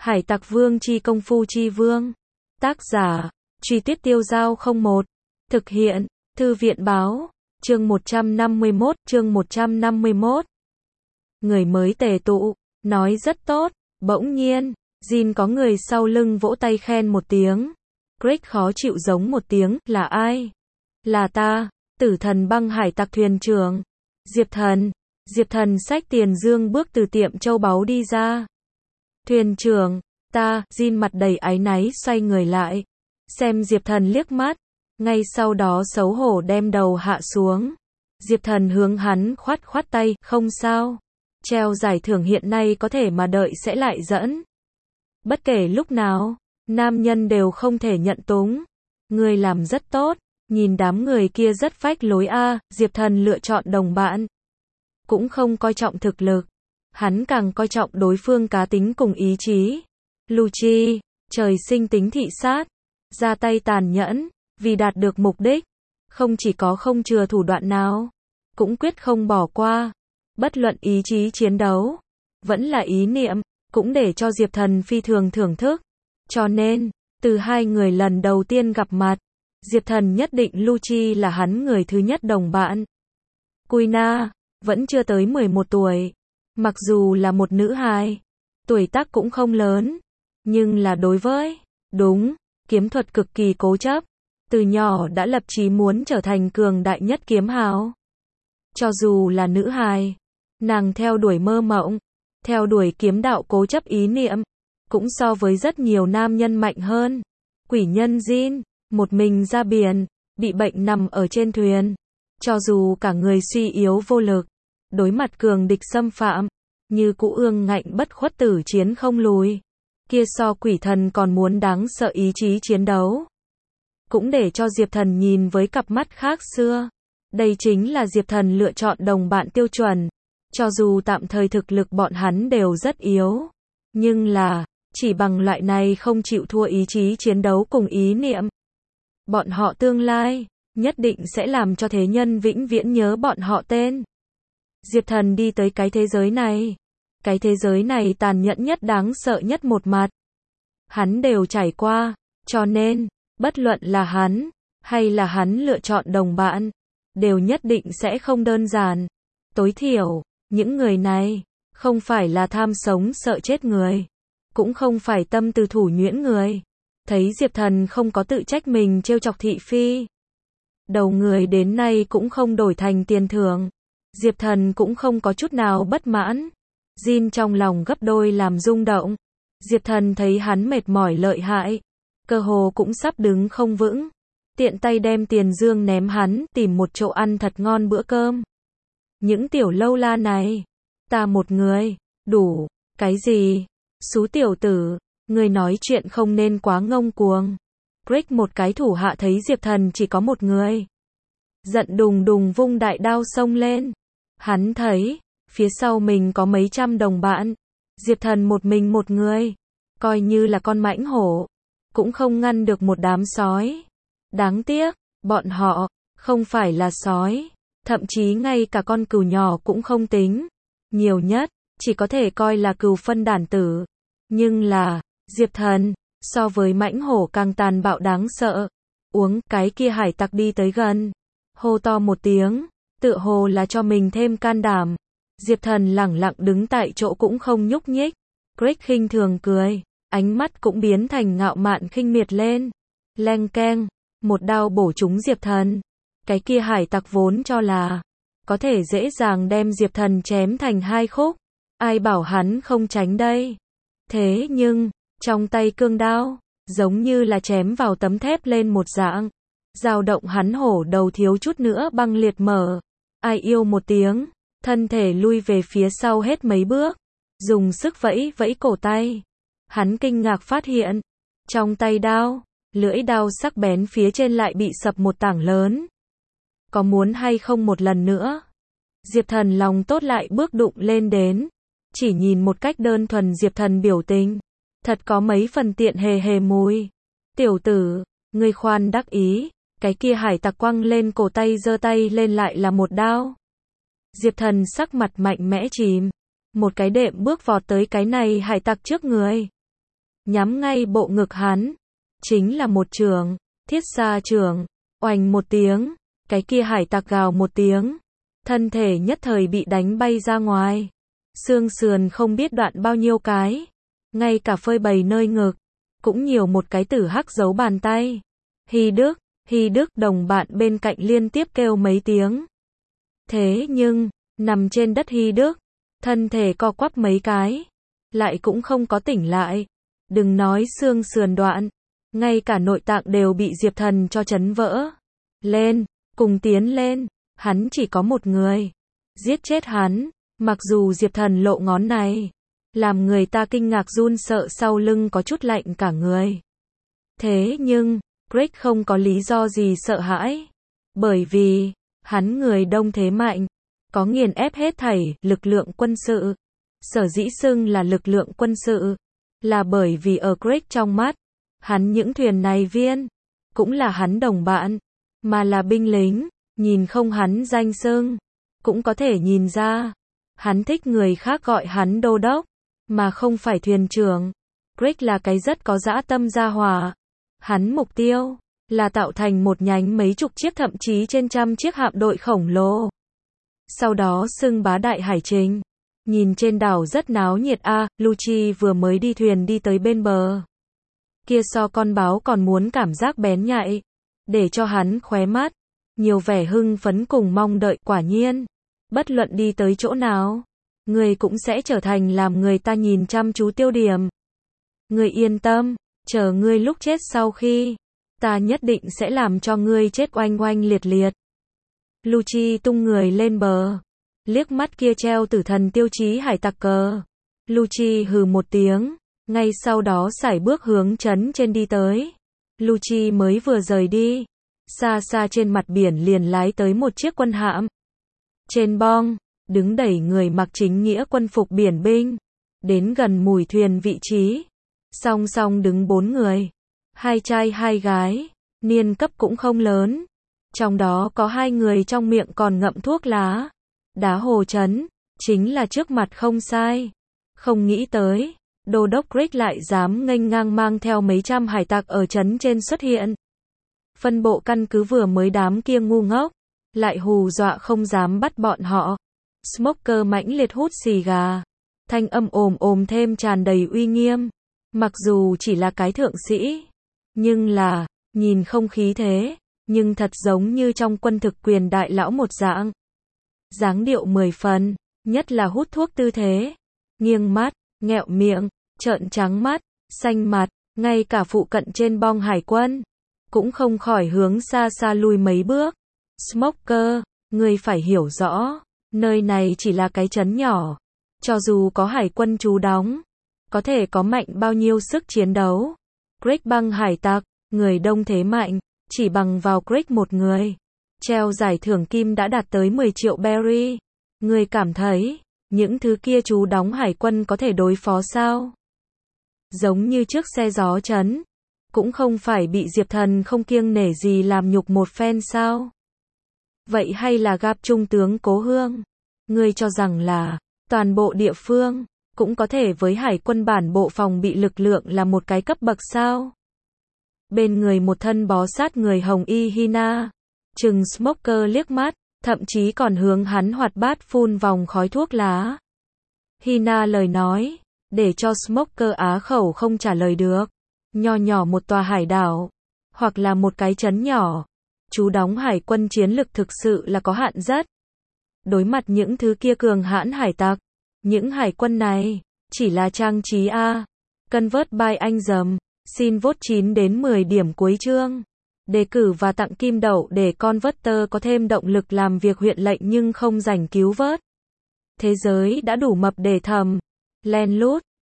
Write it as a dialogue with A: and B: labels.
A: Hải tặc vương chi công phu chi vương. Tác giả, Truy Tuyết Tiêu Giao 01. Thực hiện, Thư viện báo. Chương 151. Người mới tề tụ, nói rất tốt. Bỗng nhiên, Jin có người sau lưng vỗ tay khen một tiếng. Greg khó chịu giống một tiếng, là ai? Là ta, Tử Thần Băng hải tặc thuyền trưởng. Diệp Thần. Diệp Thần xách tiền dương bước từ tiệm châu báu đi ra. Thuyền trưởng, ta, Jin mặt đầy áy náy xoay người lại. Xem Diệp Thần liếc mắt. Ngay sau đó xấu hổ đem đầu hạ xuống. Diệp Thần hướng hắn khoát khoát tay, không sao. Treo giải thưởng hiện nay có thể mà đợi sẽ lại dẫn. Bất kể lúc nào, nam nhân đều không thể nhận túng. Người làm rất tốt, nhìn đám người kia rất phách lối a. Diệp Thần lựa chọn đồng bạn. Cũng không coi trọng thực lực. Hắn càng coi trọng đối phương cá tính cùng ý chí. Lucci, trời sinh tính thị sát. Ra tay tàn nhẫn, vì đạt được mục đích. Không chỉ có không chừa thủ đoạn nào. Cũng quyết không bỏ qua. Bất luận ý chí chiến đấu. Vẫn là ý niệm. Cũng để cho Diệp Thần phi thường thưởng thức. Cho nên, từ hai người lần đầu tiên gặp mặt, Diệp Thần nhất định Lucci là hắn người thứ nhất đồng bạn. Kuina, vẫn chưa tới 11 tuổi. Mặc dù là một nữ hài, tuổi tác cũng không lớn, nhưng là đối với, đúng, kiếm thuật cực kỳ cố chấp. Từ nhỏ đã lập chí muốn trở thành cường đại nhất kiếm hào. Cho dù là nữ hài, nàng theo đuổi mơ mộng, theo đuổi kiếm đạo cố chấp ý niệm, cũng so với rất nhiều nam nhân mạnh hơn. Quỷ nhân Jin, một mình ra biển, bị bệnh nằm ở trên thuyền. Cho dù cả người suy yếu vô lực, đối mặt cường địch xâm phạm, như cũ ương ngạnh bất khuất tử chiến không lùi. Kia so quỷ thần còn muốn đáng sợ ý chí chiến đấu. Cũng để cho Diệp Thần nhìn với cặp mắt khác xưa. Đây chính là Diệp Thần lựa chọn đồng bạn tiêu chuẩn. Cho dù tạm thời thực lực bọn hắn đều rất yếu. Nhưng là, chỉ bằng loại này không chịu thua ý chí chiến đấu cùng ý niệm. Bọn họ tương lai, nhất định sẽ làm cho thế nhân vĩnh viễn nhớ bọn họ tên. Diệp Thần đi tới cái thế giới này. Cái thế giới này tàn nhẫn nhất đáng sợ nhất một mặt. Hắn đều trải qua, cho nên, bất luận là hắn, hay là hắn lựa chọn đồng bạn, đều nhất định sẽ không đơn giản. Tối thiểu, những người này, không phải là tham sống sợ chết người, cũng không phải tâm tư thủ nhuyễn người. Thấy Diệp Thần không có tự trách mình trêu chọc thị phi. Đầu người đến nay cũng không đổi thành tiền thưởng. Diệp Thần cũng không có chút nào bất mãn. Jin trong lòng gấp đôi làm rung động. Diệp Thần thấy hắn mệt mỏi lợi hại. Cơ hồ cũng sắp đứng không vững. Tiện tay đem tiền dương ném hắn, tìm một chỗ ăn thật ngon bữa cơm. Những tiểu lâu la này. Ta một người. Đủ. Cái gì? Xú tiểu tử. Người nói chuyện không nên quá ngông cuồng. Greg một cái thủ hạ thấy Diệp Thần chỉ có một người. Giận đùng đùng vung đại đao xông lên. Hắn thấy, phía sau mình có mấy trăm đồng bạn. Diệp Thần một mình một người. Coi như là con mãnh hổ. Cũng không ngăn được một đám sói. Đáng tiếc, bọn họ, không phải là sói. Thậm chí ngay cả con cừu nhỏ cũng không tính. Nhiều nhất, chỉ có thể coi là cừu phân đản tử. Nhưng là, Diệp Thần, so với mãnh hổ càng tàn bạo đáng sợ. Uống, cái kia hải tặc đi tới gần. Hô to một tiếng, tựa hồ là cho mình thêm can đảm. Diệp Thần lẳng lặng đứng tại chỗ cũng không nhúc nhích. Greg khinh thường cười, ánh mắt cũng biến thành ngạo mạn khinh miệt lên. Leng keng, một đao bổ trúng Diệp Thần. Cái kia hải tặc vốn cho là có thể dễ dàng đem Diệp Thần chém thành hai khúc. Ai bảo hắn không tránh đây. Thế nhưng, trong tay cương đao, giống như là chém vào tấm thép lên một dạng. Dao động hắn hổ đầu thiếu chút nữa băng liệt mở. Ai yêu một tiếng, thân thể lui về phía sau hết mấy bước. Dùng sức vẫy vẫy cổ tay. Hắn kinh ngạc phát hiện. Trong tay đao, lưỡi đao sắc bén phía trên lại bị sập một tảng lớn. Có muốn hay không một lần nữa? Diệp Thần lòng tốt lại bước đụng lên đến. Chỉ nhìn một cách đơn thuần Diệp Thần biểu tình. Thật có mấy phần tiện hề hề mùi. Tiểu tử, ngươi khoan đắc ý. Cái kia hải tặc quăng lên cổ tay giơ tay lên lại là một đao. Diệp Thần sắc mặt mạnh mẽ chìm. Một cái đệm bước vọt tới cái này hải tặc trước người. nhắm ngay bộ ngực hắn. Chính là một trường, thiết xa trường, oành một tiếng, cái kia hải tặc gào một tiếng. Thân thể nhất thời bị đánh bay ra ngoài. Xương sườn không biết đoạn bao nhiêu cái. Ngay cả phơi bày nơi ngực, cũng nhiều một cái tử hắc dấu bàn tay. Hy Đức đồng bạn bên cạnh liên tiếp kêu mấy tiếng. Thế nhưng, nằm trên đất Hy Đức, thân thể co quắp mấy cái, lại cũng không có tỉnh lại. Đừng nói xương sườn đoạn, ngay cả nội tạng đều bị Diệp Thần cho chấn vỡ. Lên, cùng tiến lên, hắn chỉ có một người. Giết chết hắn, mặc dù Diệp Thần lộ ngón này, làm người ta kinh ngạc run sợ sau lưng có chút lạnh cả người. Thế nhưng, Greg không có lý do gì sợ hãi. Bởi vì, hắn người đông thế mạnh, có nghiền ép hết thảy lực lượng quân sự. Sở dĩ xưng là lực lượng quân sự, là bởi vì ở Greg trong mắt, hắn những thuyền này viên, cũng là hắn đồng bạn, mà là binh lính, nhìn không hắn danh xưng, cũng có thể nhìn ra. Hắn thích người khác gọi hắn đô đốc, mà không phải thuyền trưởng. Greg là cái rất có dã tâm gia hỏa. Hắn mục tiêu là tạo thành một nhánh mấy chục chiếc thậm chí trên trăm chiếc hạm đội khổng lồ. Sau đó xưng bá đại hải trình. Nhìn trên đảo rất náo nhiệt Lucci vừa mới đi thuyền đi tới bên bờ. Kia so con báo còn muốn cảm giác bén nhạy. Để cho hắn khóe mắt. Nhiều vẻ hưng phấn cùng mong đợi quả nhiên. Bất luận đi tới chỗ nào, người cũng sẽ trở thành làm người ta nhìn chăm chú tiêu điểm. Người yên tâm, chờ ngươi lúc chết sau khi, ta nhất định sẽ làm cho ngươi chết oanh oanh liệt liệt. Lucci tung người lên bờ, liếc mắt kia treo tử thần tiêu chí hải tặc cờ. Lucci hừ một tiếng, ngay sau đó sải bước hướng trấn trên đi tới. Lucci mới vừa rời đi, xa xa trên mặt biển liền lái tới một chiếc quân hạm. Trên bong, đứng đầy người mặc chính nghĩa quân phục biển binh. Đến gần mùi thuyền vị trí, song song đứng 4 người. 2 trai 2 gái, niên cấp cũng không lớn. Trong đó có 2 người trong miệng còn ngậm thuốc lá. Đá hồ trấn, chính là trước mặt không sai. Không nghĩ tới, đô đốc Greg lại dám nghênh ngang mang theo mấy trăm hải tặc ở trấn trên xuất hiện. Phân bộ căn cứ vừa mới đám kia ngu ngốc, lại hù dọa không dám bắt bọn họ. Smoker mãnh liệt hút xì gà, thanh âm ồm thêm tràn đầy uy nghiêm. Mặc dù chỉ là cái thượng sĩ, nhưng là, nhìn không khí thế, nhưng thật giống như trong quân thực quyền đại lão một dạng. Dáng điệu 10 phần, nhất là hút thuốc tư thế, nghiêng mắt, nghẹo miệng, trợn trắng mắt, xanh mặt, ngay cả phụ cận trên bong hải quân, cũng không khỏi hướng xa xa lui mấy bước. Smoker, ngươi phải hiểu rõ, nơi này chỉ là cái trấn nhỏ, cho dù có hải quân trú đóng, có thể có mạnh bao nhiêu sức chiến đấu. Greg băng hải tặc, người đông thế mạnh, chỉ bằng vào Greg một người. Treo giải thưởng kim đã đạt tới 10 triệu berry. Ngươi cảm thấy, những thứ kia trú đóng hải quân có thể đối phó sao? Giống như trước xe gió trấn, cũng không phải bị Diệp Thần không kiêng nể gì làm nhục một phen sao? Vậy hay là gặp trung tướng Cố Hương? Ngươi cho rằng là, toàn bộ địa phương, cũng có thể với hải quân bản bộ phòng bị lực lượng là một cái cấp bậc sao? Bên người một thân bó sát người hồng y Hina, chừng Smoker liếc mắt, thậm chí còn hướng hắn hoạt bát phun vòng khói thuốc lá. Hina lời nói, để cho Smoker á khẩu không trả lời được. Nho nhỏ một tòa hải đảo, hoặc là một cái trấn nhỏ, trú đóng hải quân chiến lực thực sự là có hạn rất. Đối mặt những thứ kia cường hãn hải tặc, những hải quân này, chỉ là trang trí Convert by anh dầm, xin vote 9 đến 10 điểm cuối chương. Đề cử và tặng kim đậu để Converter có thêm động lực làm việc huyện lệnh nhưng không rảnh cứu vớt. Thế giới đã đủ mập để thầm, len lút.